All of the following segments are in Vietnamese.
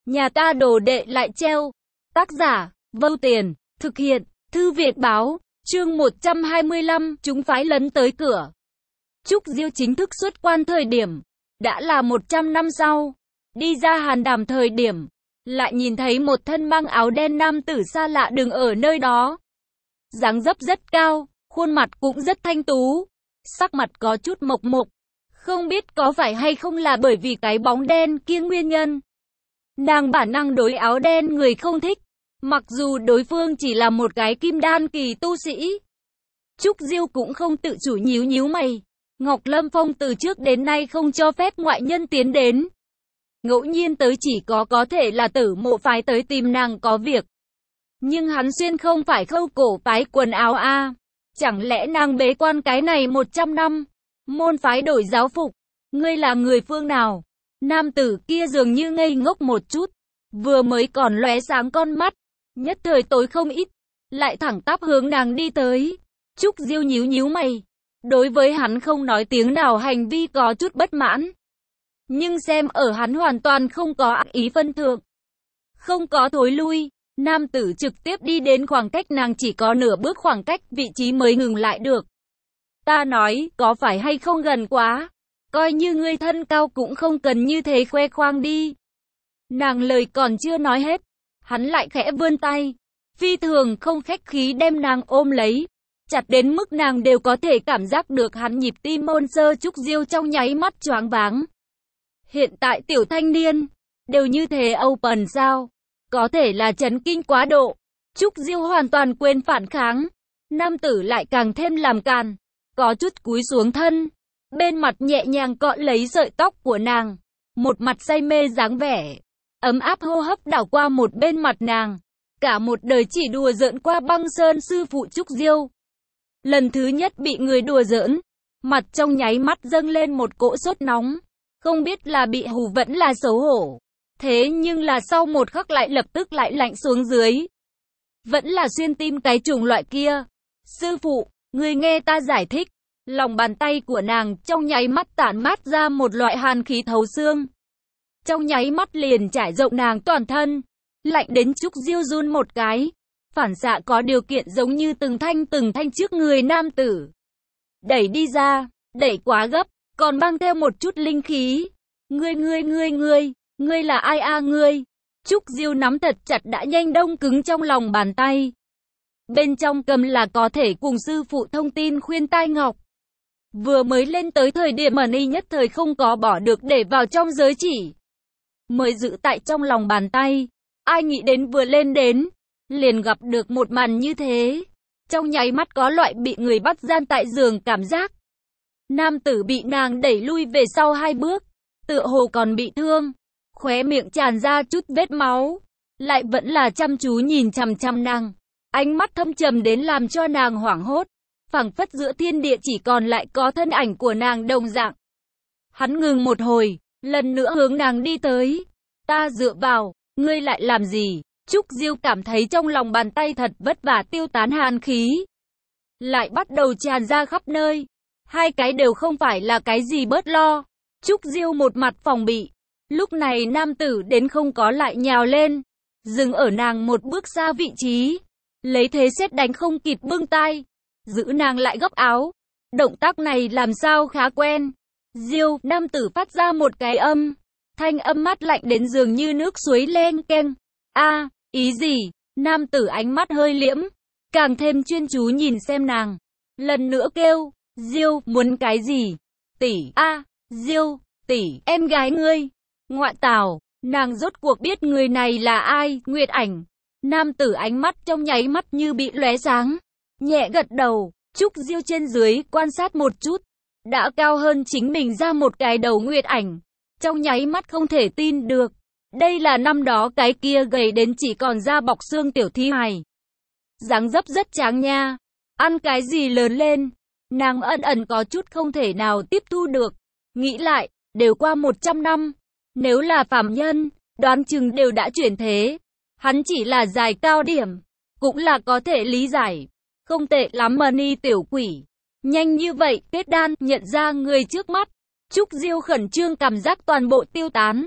Nhà ta đồ đệ lại treo. Tác giả, Vâu Tiền, thực hiện, Thư Việt Báo, chương 125, chúng phái lấn tới cửa. Trúc Diêu chính thức xuất quan thời điểm, đã là 100 năm sau. Đi ra hàn đàm thời điểm, lại nhìn thấy một thân mang áo đen nam tử xa lạ đứng ở nơi đó. Dáng dấp rất cao, khuôn mặt cũng rất thanh tú, sắc mặt có chút mộc mộc. Không biết có phải hay không là bởi vì cái bóng đen kia nguyên nhân. Nàng bản năng đối áo đen người không thích, mặc dù đối phương chỉ là một cái kim đan kỳ tu sĩ. Trúc Diêu cũng không tự chủ nhíu nhíu mày. Ngọc Lâm Phong từ trước đến nay không cho phép ngoại nhân tiến đến. Ngẫu nhiên tới chỉ có thể là Tử Mộ phái tới tìm nàng có việc. Nhưng hắn xuyên không phải Khâu Cổ phái quần áo a. Chẳng lẽ nàng bế quan cái này 100 năm, môn phái đổi giáo phục, ngươi là người phương nào? Nam tử kia dường như ngây ngốc một chút, vừa mới còn lóe sáng con mắt, nhất thời tối không ít, lại thẳng tắp hướng nàng đi tới. Trúc Diêu nhíu nhíu mày, đối với hắn không nói tiếng nào hành vi có chút bất mãn. Nhưng xem ở hắn hoàn toàn không có ác ý phân thượng, không có thối lui, nam tử trực tiếp đi đến khoảng cách nàng chỉ có nửa bước khoảng cách vị trí mới ngừng lại được. Ta nói, có phải hay không gần quá? Coi như ngươi thân cao cũng không cần như thế khoe khoang đi. Nàng lời còn chưa nói hết, hắn lại khẽ vươn tay, phi thường không khách khí đem nàng ôm lấy, chặt đến mức nàng đều có thể cảm giác được hắn nhịp tim môn sơ. Trúc Diêu trong nháy mắt choáng váng. Hiện tại tiểu thanh niên, đều như thế open sao? Có thể là chấn kinh quá độ. Trúc Diêu hoàn toàn quên phản kháng. Nam tử lại càng thêm làm càn, có chút cúi xuống thân, bên mặt nhẹ nhàng cọ lấy sợi tóc của nàng, một mặt say mê dáng vẻ, ấm áp hô hấp đảo qua một bên mặt nàng. Cả một đời chỉ đùa giỡn qua Băng Sơn sư phụ Trúc Diêu, lần thứ nhất bị người đùa giỡn, mặt trong nháy mắt dâng lên một cỗ sốt nóng, không biết là bị hù vẫn là xấu hổ. Thế nhưng là sau một khắc lại lập tức lại lạnh xuống dưới. Vẫn là xuyên tim cái chủng loại kia. Sư phụ, người nghe ta giải thích. Lòng bàn tay của nàng trong nháy mắt tản mát ra một loại hàn khí thấu xương. Trong nháy mắt liền trải rộng nàng toàn thân. Lạnh đến Trúc Diêu run một cái. Phản xạ có điều kiện giống như từng thanh trước người nam tử. Đẩy đi ra, đẩy quá gấp, còn mang theo một chút linh khí. Ngươi là ai a ngươi? Trúc Diêu nắm thật chặt đã nhanh đông cứng trong lòng bàn tay. Bên trong cầm là có thể cùng sư phụ thông tin khuyên tai ngọc. Vừa mới lên tới thời điểm mà ni nhất thời không có bỏ được để vào trong giới chỉ. Mới giữ tại trong lòng bàn tay. Ai nghĩ đến vừa lên đến, liền gặp được một màn như thế. Trong nháy mắt có loại bị người bắt gian tại giường cảm giác. Nam tử bị nàng đẩy lui về sau 2 bước, tựa hồ còn bị thương. Khóe miệng tràn ra chút vết máu, lại vẫn là chăm chú nhìn chằm chằm nàng, ánh mắt thâm trầm đến làm cho nàng hoảng hốt, phảng phất giữa thiên địa chỉ còn lại có thân ảnh của nàng đồng dạng. Hắn ngừng một hồi, lần nữa hướng nàng đi tới. Ta dựa vào, ngươi lại làm gì? Trúc Diêu cảm thấy trong lòng bàn tay thật vất vả tiêu tán hàn khí, lại bắt đầu tràn ra khắp nơi. Hai cái đều không phải là cái gì bớt lo. Trúc Diêu một mặt phòng bị. Lúc này nam tử đến không có lại nhào lên, dừng ở nàng một bước xa vị trí, lấy thế sét đánh không kịp bưng tay, giữ nàng lại gấp áo. Động tác này làm sao khá quen. Diêu, nam tử phát ra một cái thanh âm mát lạnh đến dường như nước suối len keng. A, ý gì? Nam tử ánh mắt hơi liễm, càng thêm chuyên chú nhìn xem nàng, lần nữa kêu, Diêu, muốn cái gì? Tỷ, Diêu, tỷ, em gái ngươi. Ngoại tảo, nàng rốt cuộc biết người này là ai? Nguyệt Ảnh. Nam tử ánh mắt trong nháy mắt như bị lóe sáng, nhẹ gật đầu. Trúc Diêu trên dưới quan sát một chút, đã cao hơn chính mình ra một cái đầu. Nguyệt Ảnh trong nháy mắt không thể tin được, đây là năm đó cái kia gầy đến chỉ còn da bọc xương tiểu thi hài, dáng dấp rất tráng nha. Ăn cái gì lớn lên? Nàng ẩn có chút không thể nào tiếp thu được. Nghĩ lại, đều qua 100 năm. Nếu là phàm nhân, đoán chừng đều đã chuyển thế. Hắn chỉ là dài cao điểm, cũng là có thể lý giải. Không tệ lắm mà ni tiểu quỷ. Nhanh như vậy, kết đan, nhận ra người trước mắt. Trúc Diêu khẩn trương cảm giác toàn bộ tiêu tán.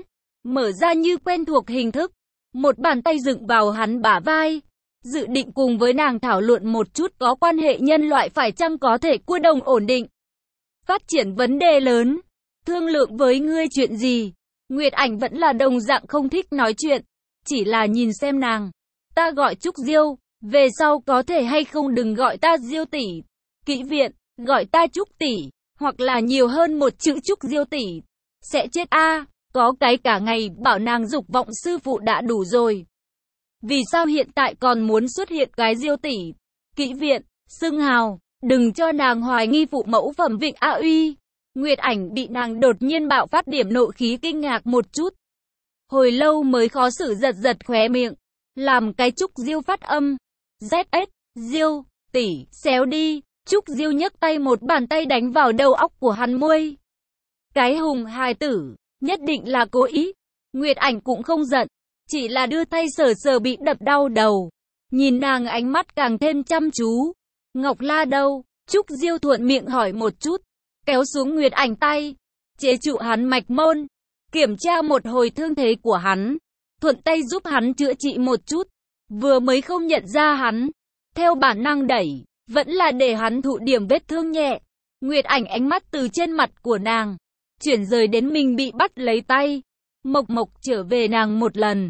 mở ra như quen thuộc hình thức. Một bàn tay dựng vào hắn bả vai. Dự định cùng với nàng thảo luận một chút có quan hệ nhân loại phải chăng có thể cua đồng ổn định. Phát triển vấn đề lớn. Thương lượng với ngươi chuyện gì? Nguyệt Ảnh vẫn là đồng dạng không thích nói chuyện. Chỉ là nhìn xem nàng. Ta gọi Trúc Diêu. Về sau có thể hay không đừng gọi ta Diêu tỷ. Kỹ viện, gọi ta Trúc tỷ. Hoặc là nhiều hơn một chữ Trúc Diêu tỷ. Sẽ chết a. Có cái cả ngày bảo nàng dục vọng sư phụ đã đủ rồi. Vì sao hiện tại còn muốn xuất hiện cái Diêu tỷ? Kỹ viện, xưng hào, đừng cho nàng hoài nghi phụ mẫu phẩm Vịnh A Uy. Nguyệt Ảnh bị nàng đột nhiên bạo phát điểm nộ khí kinh ngạc một chút. Hồi lâu mới khó xử giật giật khóe miệng, làm cái Trúc Diêu phát âm. ZS, Diêu, tỷ, xéo đi. Trúc Diêu nhấc tay một bàn tay đánh vào đầu óc của hắn muôi. Cái hùng hài tử, nhất định là cố ý. Nguyệt Ảnh cũng không giận, chỉ là đưa tay sờ sờ bị đập đau đầu. Nhìn nàng ánh mắt càng thêm chăm chú. Ngọc La đâu? Trúc Diêu thuận miệng hỏi một chút, kéo xuống Nguyệt Ảnh tay, chế trụ hắn mạch môn, kiểm tra một hồi thương thế của hắn, thuận tay giúp hắn chữa trị một chút. Vừa mới không nhận ra hắn, theo bản năng đẩy, vẫn là để hắn thụ điểm vết thương nhẹ. Nguyệt Ảnh ánh mắt từ trên mặt của nàng chuyển rời đến mình bị bắt lấy tay. Mộc Mộc trở về nàng một lần.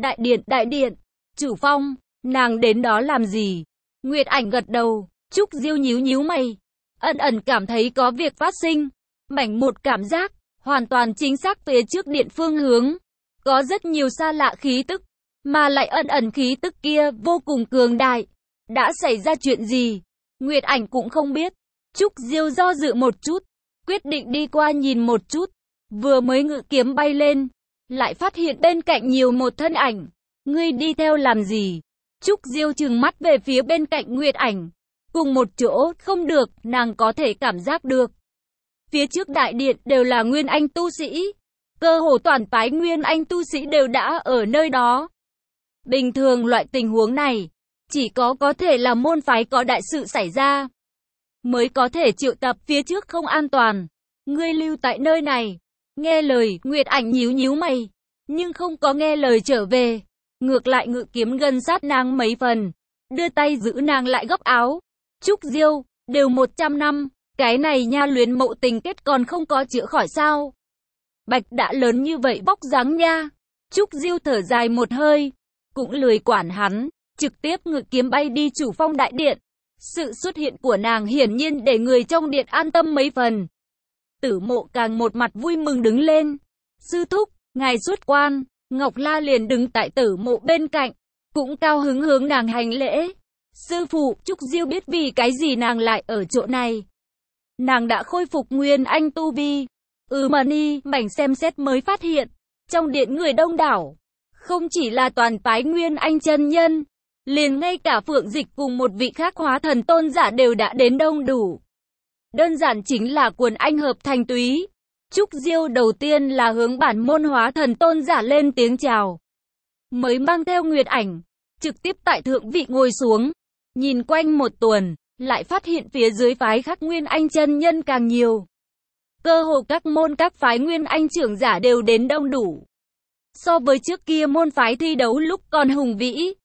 Đại điện, chủ phong, nàng đến đó làm gì? Nguyệt Ảnh gật đầu. Trúc Diêu nhíu nhíu mày, ẩn ẩn cảm thấy có việc phát sinh. Mảnh một cảm giác, hoàn toàn chính xác phía trước điện phương hướng. Có rất nhiều xa lạ khí tức, mà lại ẩn ẩn khí tức kia vô cùng cường đại. Đã xảy ra chuyện gì? Nguyệt Ảnh cũng không biết. Trúc Diêu do dự một chút, quyết định đi qua nhìn một chút. Vừa mới ngự kiếm bay lên, lại phát hiện bên cạnh nhiều một thân ảnh. Ngươi đi theo làm gì? Trúc Diêu trừng mắt về phía bên cạnh Nguyệt Ảnh. Cùng một chỗ, không được, nàng có thể cảm giác được. Phía trước đại điện đều là Nguyên Anh tu sĩ. Cơ hồ toàn phái Nguyên Anh tu sĩ đều đã ở nơi đó. Bình thường loại tình huống này, chỉ có thể là môn phái có đại sự xảy ra, mới có thể triệu tập phía trước không an toàn. Ngươi lưu tại nơi này. Nghe lời, Nguyệt Ảnh nhíu nhíu mày, nhưng không có nghe lời trở về. Ngược lại ngự kiếm gần sát nàng mấy phần, đưa tay giữ nàng lại góc áo. Trúc Diêu, đều 100 năm, cái này nha luyến mộ tình kết còn không có chữa khỏi sao? Bạch đã lớn như vậy bóc dáng nha. Trúc Diêu thở dài một hơi, cũng lười quản hắn, trực tiếp ngự kiếm bay đi chủ phong đại điện. Sự xuất hiện của nàng hiển nhiên để người trong điện an tâm mấy phần. Tử Mộ càng một mặt vui mừng đứng lên. Sư thúc, ngài xuất quan. Ngọc La liền đứng tại Tử Mộ bên cạnh, cũng cao hứng hướng nàng hành lễ. Sư phụ, Trúc Diêu biết vì cái gì nàng lại ở chỗ này. Nàng đã khôi phục Nguyên Anh tu vi. Mani, mảnh xem xét mới phát hiện, trong điện người đông đảo, không chỉ là toàn phái Nguyên Anh chân nhân, liền ngay cả Phượng Dịch cùng một vị khác hóa thần tôn giả đều đã đến đông đủ. Đơn giản chính là quần anh hợp thành túy. Trúc Diêu đầu tiên là hướng bản môn hóa thần tôn giả lên tiếng chào, mới mang theo Nguyệt Ảnh, trực tiếp tại thượng vị ngồi xuống. Nhìn quanh một tuần, lại phát hiện phía dưới phái khác Nguyên Anh chân nhân càng nhiều. Cơ hồ các môn các phái Nguyên Anh trưởng giả đều đến đông đủ. So với trước kia môn phái thi đấu lúc còn hùng vĩ.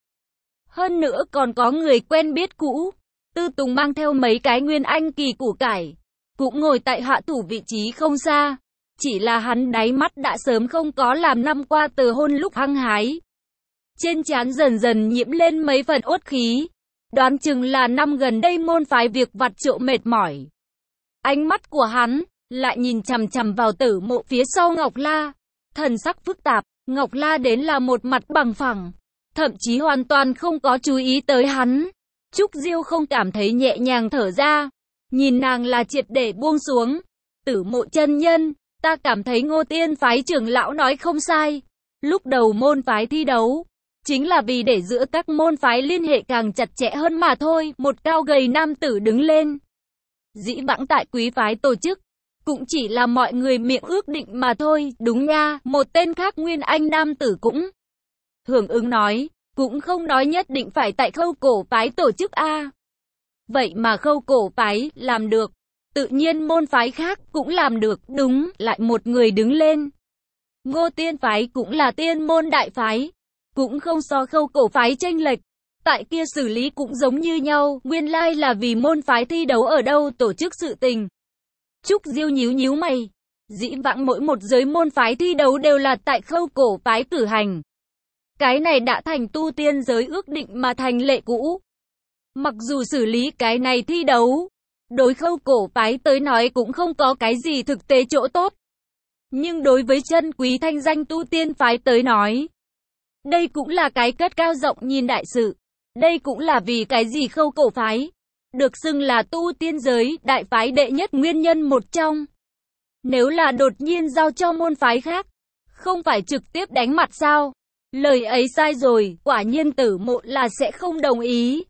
Hơn nữa còn có người quen biết cũ. Tư Tùng mang theo mấy cái Nguyên Anh kỳ củ cải, cũng ngồi tại hạ thủ vị trí không xa. Chỉ là hắn đáy mắt đã sớm không có làm năm qua từ hôn lúc hăng hái. Trên trán dần dần nhiễm lên mấy phần uất khí. Đoán chừng là năm gần đây môn phái việc vặt trộm mệt mỏi. Ánh mắt của hắn lại nhìn chằm chằm vào Tử Mộ phía sau Ngọc La. Thần sắc phức tạp, Ngọc La đến là một mặt bằng phẳng, thậm chí hoàn toàn không có chú ý tới hắn. Trúc Diêu không cảm thấy nhẹ nhàng thở ra, nhìn nàng là triệt để buông xuống. Tử Mộ chân nhân, ta cảm thấy Ngô Tiên phái trưởng lão nói không sai. Lúc đầu môn phái thi đấu, chính là vì để giữa các môn phái liên hệ càng chặt chẽ hơn mà thôi. Một cao gầy nam tử đứng lên. Dĩ vãng tại quý phái tổ chức, cũng chỉ là mọi người miệng ước định mà thôi. Đúng nha, một tên khác Nguyên Anh nam tử cũng hưởng ứng nói, cũng không nói nhất định phải tại Khâu Cổ phái tổ chức a. Vậy mà Khâu Cổ phái làm được, tự nhiên môn phái khác cũng làm được. Đúng, lại một người đứng lên. Ngô Tiên phái cũng là tiên môn đại phái, cũng không so Khâu Cổ phái chênh lệch. Tại kia xử lý cũng giống như nhau, nguyên lai là vì môn phái thi đấu ở đâu tổ chức sự tình. Trúc Diêu nhíu nhíu mày. Dĩ vãng mỗi một giới môn phái thi đấu đều là tại Khâu Cổ phái cử hành. Cái này đã thành tu tiên giới ước định mà thành lệ cũ. Mặc dù xử lý cái này thi đấu, đối Khâu Cổ phái tới nói cũng không có cái gì thực tế chỗ tốt. Nhưng đối với chân quý thanh danh tu tiên phái tới nói, đây cũng là cái cất cao rộng nhìn đại sự. Đây cũng là vì cái gì Khâu Cổ phái được xưng là tu tiên giới đại phái đệ nhất nguyên nhân một trong. Nếu là đột nhiên giao cho môn phái khác, không phải trực tiếp đánh mặt sao? Lời ấy sai rồi, quả nhiên Tử Mộ là sẽ không đồng ý.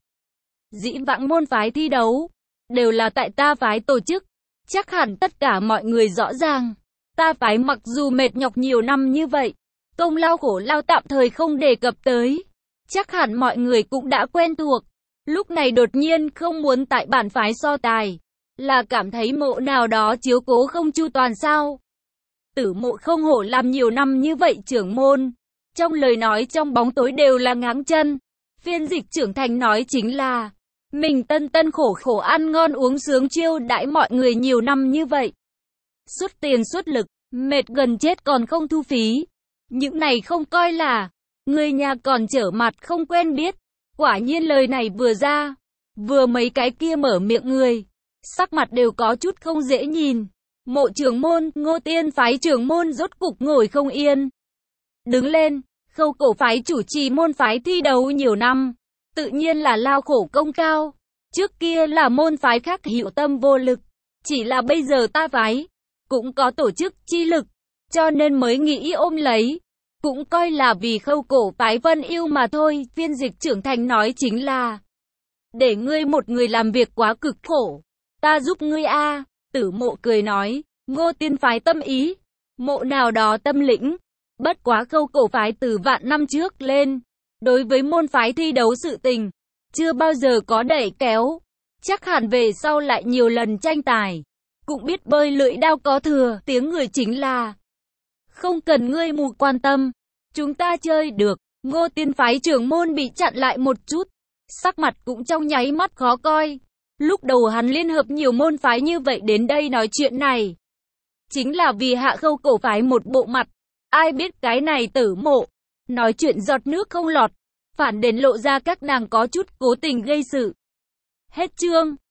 Dĩ vãng môn phái thi đấu đều là tại ta phái tổ chức, chắc hẳn tất cả mọi người rõ ràng. Ta phái mặc dù mệt nhọc nhiều năm như vậy, công lao khổ lao tạm thời không đề cập tới, chắc hẳn mọi người cũng đã quen thuộc. Lúc này đột nhiên không muốn tại bản phái so tài, là cảm thấy Mộ nào đó chiếu cố không chu toàn sao? Tử Mộ không hổ làm nhiều năm như vậy trưởng môn, trong lời nói trong bóng tối đều là ngáng chân. Phiên dịch trưởng thành nói chính là mình tân tân khổ khổ ăn ngon uống sướng chiêu đãi mọi người nhiều năm như vậy, xuất tiền xuất lực, mệt gần chết còn không thu phí. Những này không coi là, người nhà còn trở mặt không quen biết. Quả nhiên lời này vừa ra, vừa mấy cái kia mở miệng người, sắc mặt đều có chút không dễ nhìn. Mộ trưởng môn, Ngô Tiên phái trưởng môn rốt cục ngồi không yên. Đứng lên, Khâu Cổ phái chủ trì môn phái thi đấu nhiều năm, tự nhiên là lao khổ công cao. Trước kia là môn phái khác hữu tâm vô lực, chỉ là bây giờ ta phái cũng có tổ chức chi lực, cho nên mới nghĩ ôm lấy. Cũng coi là vì Khâu Cổ phái Vân yêu mà thôi. Phiên dịch trưởng thành nói chính là để ngươi một người làm việc quá cực khổ, ta giúp ngươi a. Tử Mộ cười nói, Ngô Tiên phái tâm ý, Mộ nào đó tâm lĩnh. Bất quá Khâu Cổ phái từ vạn năm trước lên, đối với môn phái thi đấu sự tình, chưa bao giờ có đẩy kéo. Chắc hẳn về sau lại nhiều lần tranh tài, cũng biết bơi lưỡi đao có thừa. Tiếng người chính là không cần ngươi mù quan tâm, chúng ta chơi được. Ngô Tiên phái trưởng môn bị chặn lại một chút, sắc mặt cũng trong nháy mắt khó coi. Lúc đầu hắn liên hợp nhiều môn phái như vậy đến đây nói chuyện này, chính là vì hạ Khâu Cổ phái một bộ mặt. Ai biết cái này Tử Mộ nói chuyện giọt nước không lọt, phản đến lộ ra các nàng có chút cố tình gây sự. Hết chương.